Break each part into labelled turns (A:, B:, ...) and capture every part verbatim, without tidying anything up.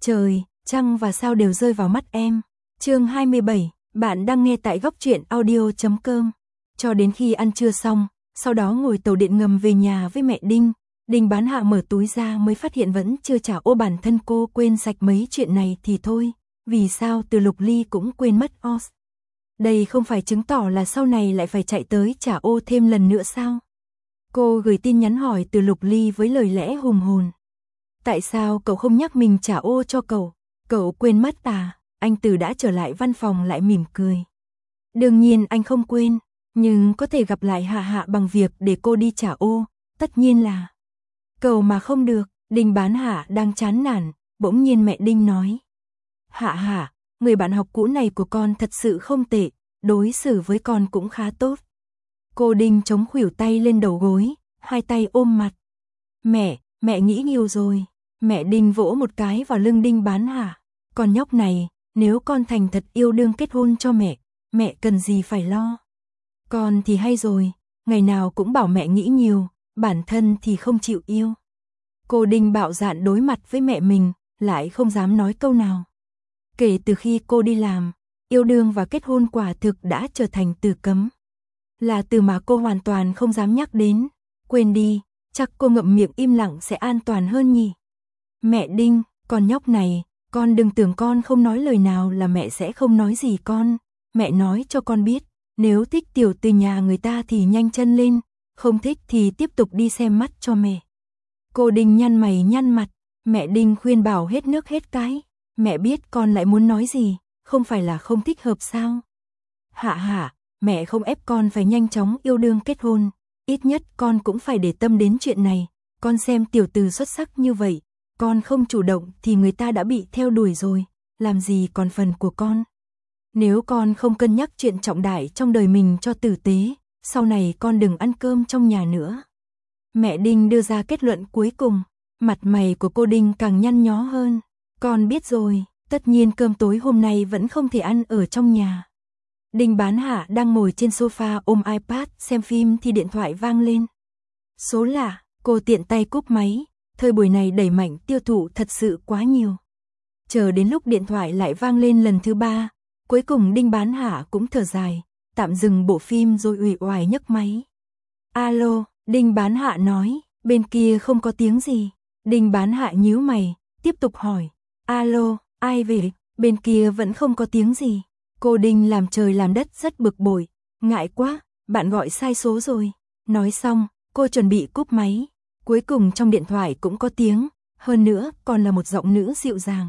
A: Trời, trăng và sao đều rơi vào mắt em. Chương hai mươi bảy, bạn đang nghe tại góc truyện audio chấm com. Cho đến khi ăn trưa xong, sau đó ngồi tàu điện ngầm về nhà với mẹ Đinh. Đinh Bán Hạ mở túi ra mới phát hiện vẫn chưa trả ô, bản thân cô quên sạch mấy chuyện này thì thôi. Vì sao Từ Lục Ly cũng quên mất os? Đây không phải chứng tỏ là sau này lại phải chạy tới trả ô thêm lần nữa sao? Cô gửi tin nhắn hỏi Từ Lục Ly với lời lẽ hùng hồn. Tại sao cậu không nhắc mình trả ô cho cậu? Cậu quên mất à? Anh Từ đã trở lại văn phòng lại mỉm cười. Đương nhiên anh không quên, nhưng có thể gặp lại Hạ Hạ bằng việc để cô đi trả ô, tất nhiên là. Cậu mà không được, Đinh Bán Hạ đang chán nản, bỗng nhiên mẹ Đinh nói. Hạ Hạ, người bạn học cũ này của con thật sự không tệ, đối xử với con cũng khá tốt. Cô Đinh chống khuỷu tay lên đầu gối, hai tay ôm mặt. Mẹ, mẹ nghĩ nhiều rồi. Mẹ Đinh vỗ một cái vào lưng Đinh Bán Hạ. Con nhóc này, nếu con thành thật yêu đương kết hôn cho mẹ, mẹ cần gì phải lo. Con thì hay rồi, ngày nào cũng bảo mẹ nghĩ nhiều, bản thân thì không chịu yêu. Cô Đinh bạo dạn đối mặt với mẹ mình, lại không dám nói câu nào. Kể từ khi cô đi làm, yêu đương và kết hôn quả thực đã trở thành từ cấm. Là từ mà cô hoàn toàn không dám nhắc đến. Quên đi, chắc cô ngậm miệng im lặng sẽ an toàn hơn nhỉ. Mẹ Đinh, con nhóc này, con đừng tưởng con không nói lời nào là mẹ sẽ không nói gì con. Mẹ nói cho con biết, nếu thích tiểu từ nhà người ta thì nhanh chân lên, không thích thì tiếp tục đi xem mắt cho mẹ. Cô Đinh nhăn mày nhăn mặt, mẹ Đinh khuyên bảo hết nước hết cái. Mẹ biết con lại muốn nói gì, không phải là không thích hợp sao? Hạ Hạ, mẹ không ép con phải nhanh chóng yêu đương kết hôn, ít nhất con cũng phải để tâm đến chuyện này. Con xem tiểu từ xuất sắc như vậy, con không chủ động thì người ta đã bị theo đuổi rồi, làm gì còn phần của con. Nếu con không cân nhắc chuyện trọng đại trong đời mình cho tử tế, sau này con đừng ăn cơm trong nhà nữa. Mẹ Đinh đưa ra kết luận cuối cùng, mặt mày của cô Đinh càng nhăn nhó hơn. Con biết rồi, tất nhiên cơm tối hôm nay vẫn không thể ăn ở trong nhà. Đinh Bán Hạ đang ngồi trên sofa ôm iPad xem phim thì điện thoại vang lên. Số lạ, cô tiện tay cúp máy, thời buổi này đẩy mạnh tiêu thụ thật sự quá nhiều. Chờ đến lúc điện thoại lại vang lên lần thứ ba, cuối cùng Đinh Bán Hạ cũng thở dài, tạm dừng bộ phim rồi uể oải nhấc máy. Alo, Đinh Bán Hạ nói, bên kia không có tiếng gì. Đinh Bán Hạ nhíu mày, tiếp tục hỏi. Alo, ai về? Bên kia vẫn không có tiếng gì. Cô Đinh làm trời làm đất rất bực bội. Ngại quá, bạn gọi sai số rồi. Nói xong, cô chuẩn bị cúp máy. Cuối cùng trong điện thoại cũng có tiếng, hơn nữa còn là một giọng nữ dịu dàng.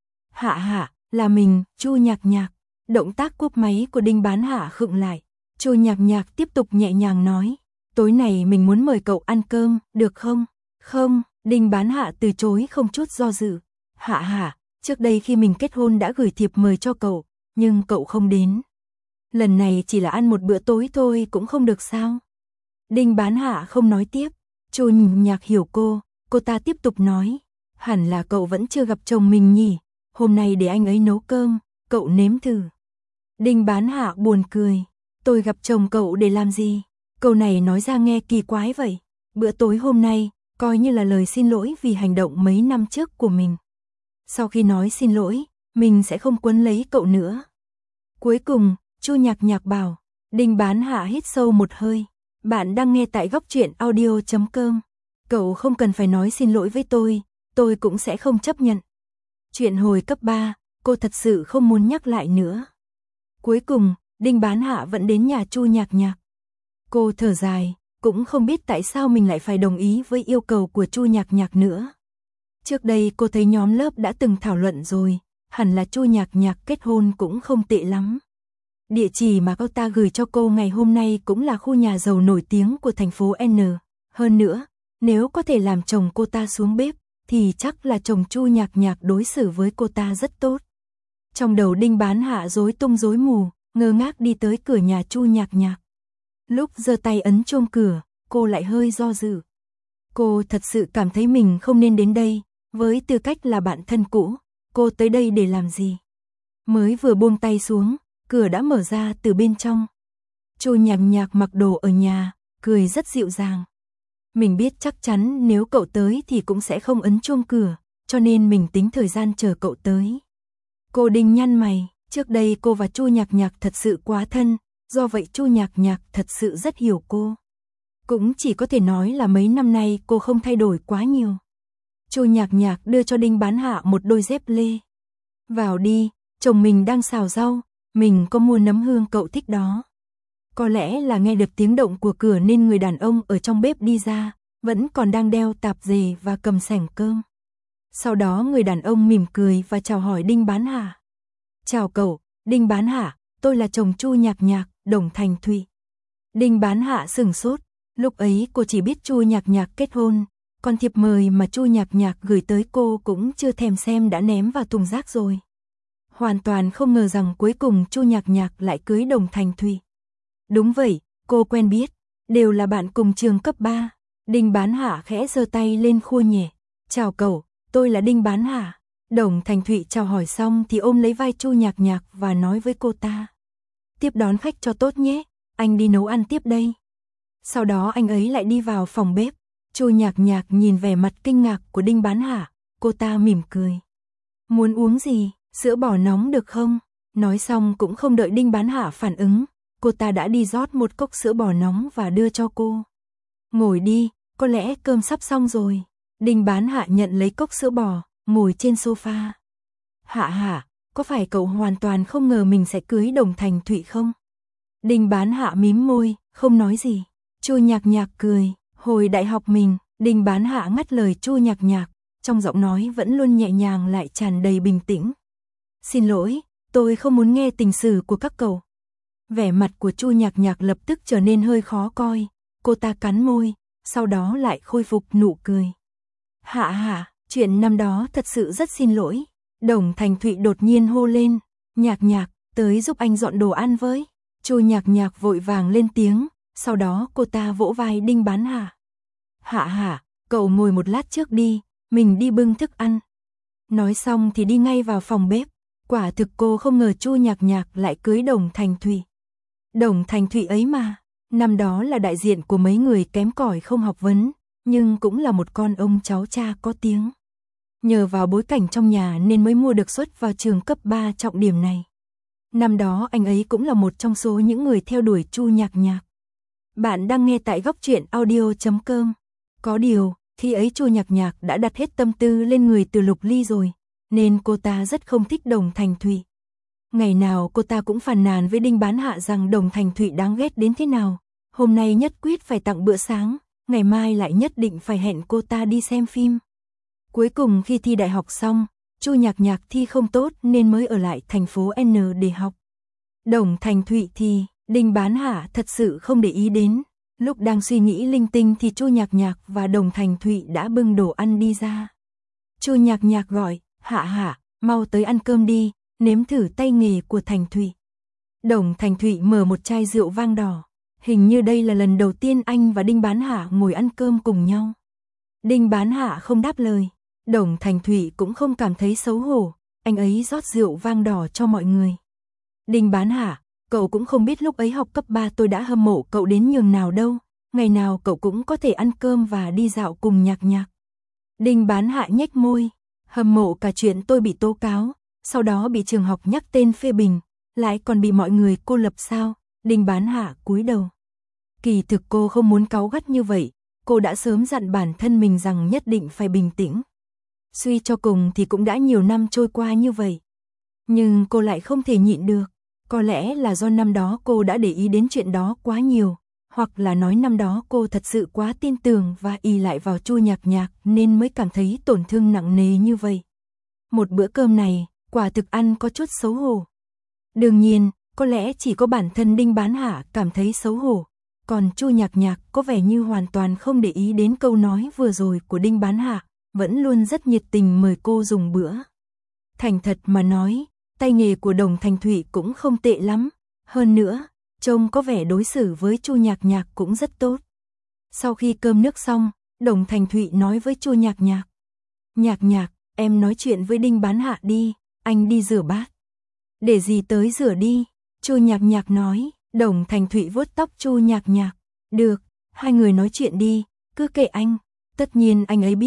A: Hạ Hạ, là mình, Chu Nhạc Nhạc. Động tác cúp máy của Đinh Bán Hạ khựng lại. Chu Nhạc Nhạc tiếp tục nhẹ nhàng nói. Tối này mình muốn mời cậu ăn cơm, được không? Không, Đinh Bán Hạ từ chối không chút do dự. Hạ Hạ, trước đây khi mình kết hôn đã gửi thiệp mời cho cậu, nhưng cậu không đến. Lần này chỉ là ăn một bữa tối thôi cũng không được sao? Đinh Bán Hạ không nói tiếp. Chu Nhạc hiểu cô, cô ta tiếp tục nói. Hẳn là cậu vẫn chưa gặp chồng mình nhỉ, hôm nay để anh ấy nấu cơm, cậu nếm thử. Đinh Bán Hạ buồn cười. Tôi gặp chồng cậu để làm gì? Câu này nói ra nghe kỳ quái vậy. Bữa tối hôm nay, coi như là lời xin lỗi vì hành động mấy năm trước của mình. Sau khi nói xin lỗi, mình sẽ không quấn lấy cậu nữa. Cuối cùng, Chu Nhạc Nhạc bảo. Đinh Bán Hạ hít sâu một hơi. Bạn đang nghe tại góc truyện audio chấm com. Cậu không cần phải nói xin lỗi với tôi, tôi cũng sẽ không chấp nhận. Chuyện hồi cấp ba, cô thật sự không muốn nhắc lại nữa. Cuối cùng, Đinh Bán Hạ vẫn đến nhà Chu Nhạc Nhạc. Cô thở dài, cũng không biết tại sao mình lại phải đồng ý với yêu cầu của Chu Nhạc Nhạc nữa. Trước đây cô thấy nhóm lớp đã từng thảo luận rồi, hẳn là Chu Nhạc Nhạc kết hôn cũng không tệ lắm. Địa chỉ mà cô ta gửi cho cô ngày hôm nay cũng là khu nhà giàu nổi tiếng của thành phố N. Hơn nữa, nếu có thể làm chồng cô ta xuống bếp, thì chắc là chồng Chu Nhạc Nhạc đối xử với cô ta rất tốt. Trong đầu Đinh Bán Hạ rối tung rối mù, ngơ ngác đi tới cửa nhà Chu Nhạc Nhạc. Lúc giơ tay ấn chuông cửa, cô lại hơi do dự. Cô thật sự cảm thấy mình không nên đến đây, với tư cách là bạn thân cũ, cô tới đây để làm gì? Mới vừa buông tay xuống, cửa đã mở ra từ bên trong. Chu Nhạc Nhạc mặc đồ ở nhà, cười rất dịu dàng. Mình biết chắc chắn nếu cậu tới thì cũng sẽ không ấn chuông cửa, cho nên mình tính thời gian chờ cậu tới. Cô Đinh nhăn mày, trước đây cô và Chu Nhạc Nhạc thật sự quá thân, do vậy Chu Nhạc Nhạc thật sự rất hiểu cô. Cũng chỉ có thể nói là mấy năm nay cô không thay đổi quá nhiều. Chu Nhạc Nhạc đưa cho Đinh Bán Hạ một đôi dép lê. Vào đi, chồng mình đang xào rau, mình có mua nấm hương cậu thích đó. Có lẽ là nghe được tiếng động của cửa nên người đàn ông ở trong bếp đi ra, vẫn còn đang đeo tạp dề và cầm sẻng cơm. Sau đó người đàn ông mỉm cười và chào hỏi Đinh Bán Hạ. Chào cậu, Đinh Bán Hạ, tôi là chồng Chu Nhạc Nhạc, Đồng Thành Thụy. Đinh Bán Hạ sửng sốt, lúc ấy cô chỉ biết Chu Nhạc Nhạc kết hôn, còn thiệp mời mà Chu Nhạc Nhạc gửi tới cô cũng chưa thèm xem đã ném vào thùng rác rồi. Hoàn toàn không ngờ rằng cuối cùng Chu Nhạc Nhạc lại cưới Đồng Thành Thụy. Đúng vậy, cô quen biết, đều là bạn cùng trường cấp ba. Đinh Bán Hạ khẽ giơ tay lên khua nhẹ. Chào cậu, tôi là Đinh Bán Hạ. Đồng Thành Thụy chào hỏi xong thì ôm lấy vai Chu Nhạc Nhạc và nói với cô ta. Tiếp đón khách cho tốt nhé, anh đi nấu ăn tiếp đây. Sau đó anh ấy lại đi vào phòng bếp. Chu Nhạc Nhạc nhìn vẻ mặt kinh ngạc của Đinh Bán Hạ, cô ta mỉm cười. Muốn uống gì, sữa bò nóng được không? Nói xong cũng không đợi Đinh Bán Hạ phản ứng, cô ta đã đi rót một cốc sữa bò nóng và đưa cho cô. Ngồi đi, có lẽ cơm sắp xong rồi. Đinh Bán Hạ nhận lấy cốc sữa bò, ngồi trên sofa. Hạ Hạ, có phải cậu hoàn toàn không ngờ mình sẽ cưới Đồng Thành Thụy không? Đinh Bán Hạ mím môi, không nói gì. Chu Nhạc Nhạc cười, hồi đại học mình, Đinh Bán Hạ ngắt lời Chu Nhạc Nhạc, trong giọng nói vẫn luôn nhẹ nhàng lại tràn đầy bình tĩnh. Xin lỗi, tôi không muốn nghe tình sử của các cậu. Vẻ mặt của Chu Nhạc Nhạc lập tức trở nên hơi khó coi, cô ta cắn môi, sau đó lại khôi phục nụ cười. Hạ Hạ, chuyện năm đó thật sự rất xin lỗi. Đồng Thành Thụy đột nhiên hô lên, Nhạc Nhạc, tới giúp anh dọn đồ ăn với. Chu Nhạc Nhạc vội vàng lên tiếng, sau đó cô ta vỗ vai Đinh Bán Hạ. Hạ Hạ, cậu ngồi một lát trước đi, mình đi bưng thức ăn. Nói xong thì đi ngay vào phòng bếp, quả thực cô không ngờ Chu Nhạc Nhạc lại cưới Đồng Thành Thụy. Đồng Thành Thụy ấy mà, năm đó là đại diện của mấy người kém cỏi không học vấn, nhưng cũng là một con ông cháu cha có tiếng. Nhờ vào bối cảnh trong nhà nên mới mua được suất vào trường cấp ba trọng điểm này. Năm đó anh ấy cũng là một trong số những người theo đuổi Chu Nhạc Nhạc. Bạn đang nghe tại góc truyện audio chấm com. Có điều, khi ấy Chu Nhạc Nhạc đã đặt hết tâm tư lên người Từ Lục Ly rồi, nên cô ta rất không thích Đồng Thành Thụy. Ngày nào cô ta cũng phàn nàn với Đinh Bán Hạ rằng Đồng Thành Thụy đáng ghét đến thế nào. Hôm nay nhất quyết phải tặng bữa sáng, ngày mai lại nhất định phải hẹn cô ta đi xem phim. Cuối cùng khi thi đại học xong, Chu Nhạc Nhạc thi không tốt nên mới ở lại thành phố N để học. Đồng Thành Thụy thì Đinh Bán Hạ thật sự không để ý đến. Lúc đang suy nghĩ linh tinh thì Chu Nhạc Nhạc và Đồng Thành Thụy đã bưng đồ ăn đi ra. Chu Nhạc Nhạc gọi, Hạ Hạ, mau tới ăn cơm đi, nếm thử tay nghề của Thành Thụy. Đồng Thành Thụy mở một chai rượu vang đỏ. Hình như đây là lần đầu tiên anh và Đinh Bán Hạ ngồi ăn cơm cùng nhau. Đinh Bán Hạ không đáp lời. Đồng Thành Thụy cũng không cảm thấy xấu hổ, anh ấy rót rượu vang đỏ cho mọi người. Đinh Bán Hạ, cậu cũng không biết lúc ấy học cấp ba tôi đã hâm mộ cậu đến nhường nào đâu, ngày nào cậu cũng có thể ăn cơm và đi dạo cùng Nhạc Nhạc. Đinh Bán Hạ nhếch môi, hâm mộ cả chuyện tôi bị tố cáo, sau đó bị trường học nhắc tên phê bình, lại còn bị mọi người cô lập sao? Đinh Bán Hạ cúi đầu. Kỳ thực cô không muốn cáu gắt như vậy, cô đã sớm dặn bản thân mình rằng nhất định phải bình tĩnh. Suy cho cùng thì cũng đã nhiều năm trôi qua như vậy. Nhưng cô lại không thể nhịn được. Có lẽ là do năm đó cô đã để ý đến chuyện đó quá nhiều, hoặc là nói năm đó cô thật sự quá tin tưởng và ỷ lại vào Chu Nhạc Nhạc nên mới cảm thấy tổn thương nặng nề như vậy. Một bữa cơm này, quả thực ăn có chút xấu hổ. Đương nhiên, có lẽ chỉ có bản thân Đinh Bán Hạ cảm thấy xấu hổ, còn Chu Nhạc Nhạc có vẻ như hoàn toàn không để ý đến câu nói vừa rồi của Đinh Bán Hạ, vẫn luôn rất nhiệt tình mời cô dùng bữa. Thành thật mà nói, tay nghề của Đồng Thành Thụy cũng không tệ lắm, hơn nữa, trông có vẻ đối xử với Chu Nhạc Nhạc cũng rất tốt. Sau khi cơm nước xong, Đồng Thành Thụy nói với Chu Nhạc Nhạc. Nhạc Nhạc, em nói chuyện với Đinh Bán Hạ đi, anh đi rửa bát. Để gì tới rửa đi, Chu Nhạc Nhạc nói. Đồng Thành Thụy vuốt tóc Chu Nhạc Nhạc. Được, hai người nói chuyện đi, cứ kệ anh. Tất nhiên anh ấy biết,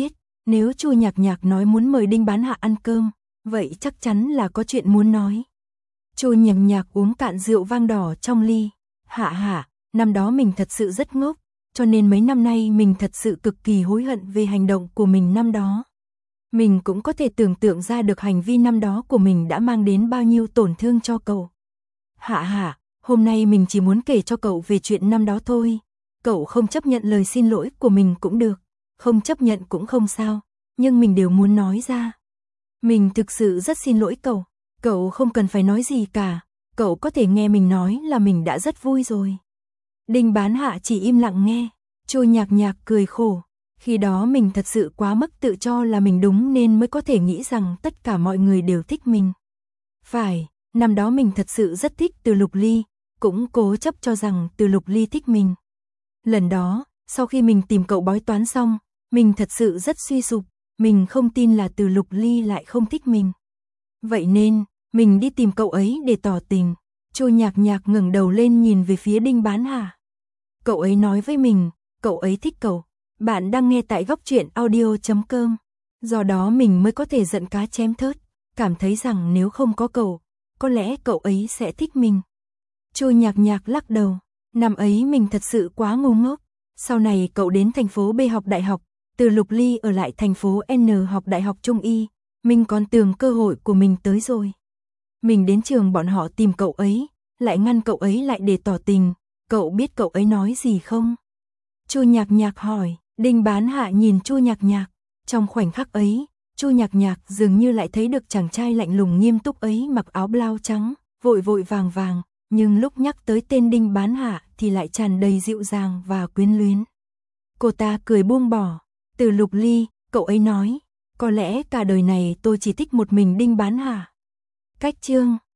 A: Nếu Chu Nhạc Nhạc nói muốn mời Đinh Bán Hạ ăn cơm, vậy chắc chắn là có chuyện muốn nói. Chu Nhạc Nhạc uống cạn rượu vang đỏ trong ly. Hạ hạ, năm đó mình thật sự rất ngốc, cho nên mấy năm nay mình thật sự cực kỳ hối hận về hành động của mình năm đó. Mình cũng có thể tưởng tượng ra được hành vi năm đó của mình đã mang đến bao nhiêu tổn thương cho cậu. Hạ hạ, hôm nay mình chỉ muốn kể cho cậu về chuyện năm đó thôi. Cậu không chấp nhận lời xin lỗi của mình cũng được, không chấp nhận cũng không sao, nhưng mình đều muốn nói ra. Mình thực sự rất xin lỗi cậu, cậu không cần phải nói gì cả, cậu có thể nghe mình nói là mình đã rất vui rồi. Đinh Bán Hạ chỉ im lặng nghe, Chu Nhạc Nhạc cười khổ, khi đó mình thật sự quá mức tự cho là mình đúng nên mới có thể nghĩ rằng tất cả mọi người đều thích mình. Phải, năm đó mình thật sự rất thích Từ Lục Ly, cũng cố chấp cho rằng Từ Lục Ly thích mình. Lần đó, sau khi mình tìm cậu bói toán xong, mình thật sự rất suy sụp, mình không tin là Từ Lục Ly lại không thích mình. Vậy nên, mình đi tìm cậu ấy để tỏ tình. Chu Nhạc Nhạc ngẩng đầu lên nhìn về phía Đinh Bán Hạ. Cậu ấy nói với mình, cậu ấy thích cậu. Bạn đang nghe tại góc truyện audio chấm com. Do đó mình mới có thể giận cá chém thớt, cảm thấy rằng nếu không có cậu, có lẽ cậu ấy sẽ thích mình. Chu Nhạc Nhạc lắc đầu, năm ấy mình thật sự quá ngu ngốc. Sau này cậu đến thành phố B học đại học, Từ Lục Ly ở lại thành phố N học đại học Trung Y, mình còn tưởng cơ hội của mình tới rồi. Mình đến trường bọn họ tìm cậu ấy, lại ngăn cậu ấy lại để tỏ tình, cậu biết cậu ấy nói gì không? Chu Nhạc Nhạc hỏi. Đinh Bán Hạ nhìn Chu Nhạc Nhạc, trong khoảnh khắc ấy, Chu Nhạc Nhạc dường như lại thấy được chàng trai lạnh lùng nghiêm túc ấy mặc áo blau trắng, vội vội vàng vàng, nhưng lúc nhắc tới tên Đinh Bán Hạ thì lại tràn đầy dịu dàng và quyến luyến. Cô ta cười buông bỏ, Từ Lục Ly, cậu ấy nói, có lẽ cả đời này tôi chỉ thích một mình Đinh Bán Hạ. Cách chương